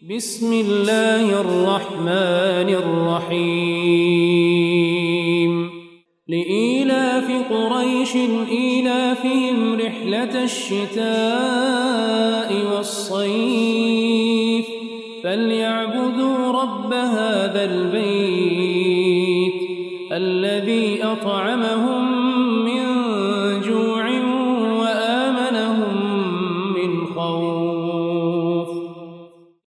بسم الله الرحمن الرحيم لإيلاف قريش إيلافهم رحلة الشتاء والصيف فليعبدوا رب هذا البيت الذي أطعمهم